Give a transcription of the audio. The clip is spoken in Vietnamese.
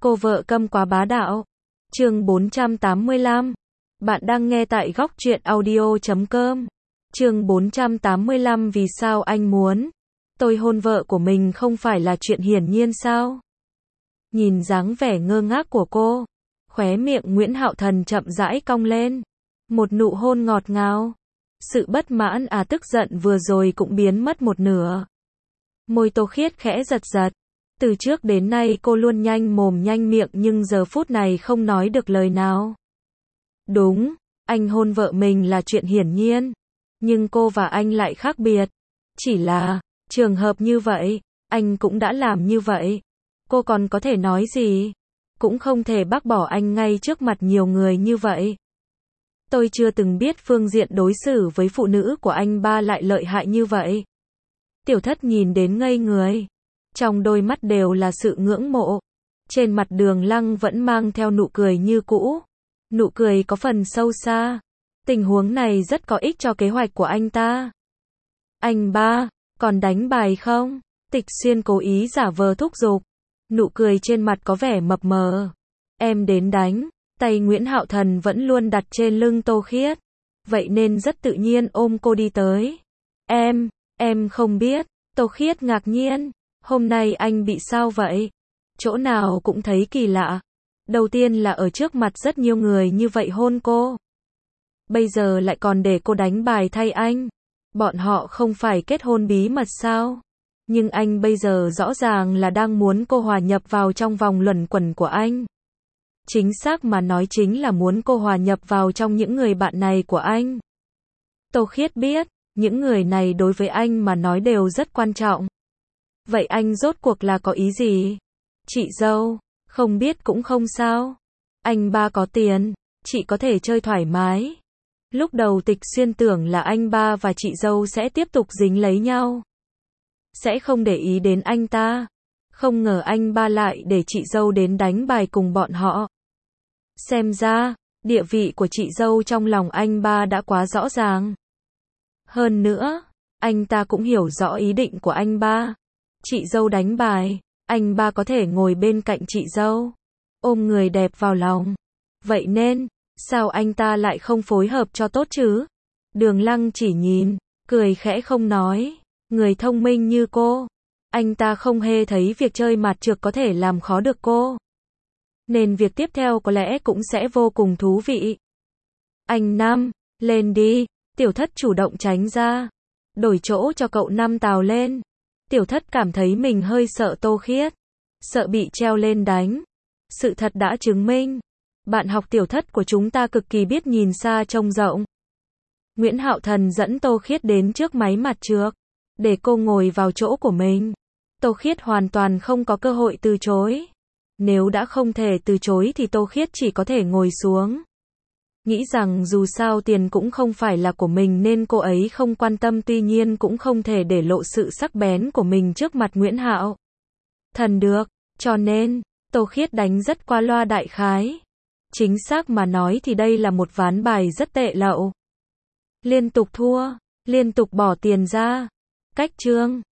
Cô vợ câm quá bá đạo. Chương 485. Bạn đang nghe tại góc truyện audio.com. Chương 485. Vì sao anh muốn tôi hôn vợ của mình không phải là chuyện hiển nhiên sao? Nhìn dáng vẻ ngơ ngác của cô, khóe miệng Nguyễn Hạo Thần chậm rãi cong lên. Một nụ hôn ngọt ngào. Sự bất mãn tức giận vừa rồi cũng biến mất một nửa. Môi Tô Khiết khẽ giật giật. Từ trước đến nay cô luôn nhanh mồm nhanh miệng nhưng giờ phút này không nói được lời nào. Đúng, anh hôn vợ mình là chuyện hiển nhiên. Nhưng cô và anh lại khác biệt. Chỉ là, trường hợp như vậy, anh cũng đã làm như vậy. Cô còn có thể nói gì? Cũng không thể bác bỏ anh ngay trước mặt nhiều người như vậy. Tôi chưa từng biết phương diện đối xử với phụ nữ của anh ba lại lợi hại như vậy. Tiểu Thất nhìn đến ngây người. Trong đôi mắt đều là sự ngưỡng mộ. Trên mặt Đường Lăng vẫn mang theo nụ cười như cũ. Nụ cười có phần sâu xa. Tình huống này rất có ích cho kế hoạch của anh ta. Anh ba, còn đánh bài không? Tịch Xuyên cố ý giả vờ thúc giục. Nụ cười trên mặt có vẻ mập mờ. Em đến đánh. Tay Nguyễn Hạo Thần vẫn luôn đặt trên lưng Tô Khiết. Vậy nên rất tự nhiên ôm cô đi tới. Em không biết. Tô Khiết ngạc nhiên. Hôm nay anh bị sao vậy? Chỗ nào cũng thấy kỳ lạ. Đầu tiên là ở trước mặt rất nhiều người như vậy hôn cô. Bây giờ lại còn để cô đánh bài thay anh. Bọn họ không phải kết hôn bí mật sao? Nhưng anh bây giờ rõ ràng là đang muốn cô hòa nhập vào trong vòng luẩn quẩn của anh. Chính xác mà nói chính là muốn cô hòa nhập vào trong những người bạn này của anh. Tô Khiết biết, những người này đối với anh mà nói đều rất quan trọng. Vậy anh rốt cuộc là có ý gì? Chị dâu, không biết cũng không sao. Anh ba có tiền, chị có thể chơi thoải mái. Lúc đầu Tịch Xuyên tưởng là anh ba và chị dâu sẽ tiếp tục dính lấy nhau. Sẽ không để ý đến anh ta. Không ngờ anh ba lại để chị dâu đến đánh bài cùng bọn họ. Xem ra, địa vị của chị dâu trong lòng anh ba đã quá rõ ràng. Hơn nữa, anh ta cũng hiểu rõ ý định của anh ba. Chị dâu đánh bài, anh ba có thể ngồi bên cạnh chị dâu, ôm người đẹp vào lòng. Vậy nên, sao anh ta lại không phối hợp cho tốt chứ? Đường Lăng chỉ nhìn, cười khẽ không nói. Người thông minh như cô, anh ta không hề thấy việc chơi mặt trược có thể làm khó được cô. Nên việc tiếp theo có lẽ cũng sẽ vô cùng thú vị. Anh Năm, lên đi. Tiểu Thất chủ động tránh ra. Đổi chỗ cho cậu Năm tào lên. Tiểu Thất cảm thấy mình hơi sợ Tô Khiết. Sợ bị treo lên đánh. Sự thật đã chứng minh. Bạn học Tiểu Thất của chúng ta cực kỳ biết nhìn xa trông rộng. Nguyễn Hạo Thần dẫn Tô Khiết đến trước máy mặt trược. Để cô ngồi vào chỗ của mình. Tô Khiết hoàn toàn không có cơ hội từ chối. Nếu đã không thể từ chối thì Tô Khiết chỉ có thể ngồi xuống. Nghĩ rằng dù sao tiền cũng không phải là của mình nên cô ấy không quan tâm, tuy nhiên cũng không thể để lộ sự sắc bén của mình trước mặt Nguyễn Hạo Thần được. Cho nên, Tô Khiết đánh rất qua loa đại khái. Chính xác mà nói thì đây là một ván bài rất tệ lậu. Liên tục thua, liên tục bỏ tiền ra. Cách chương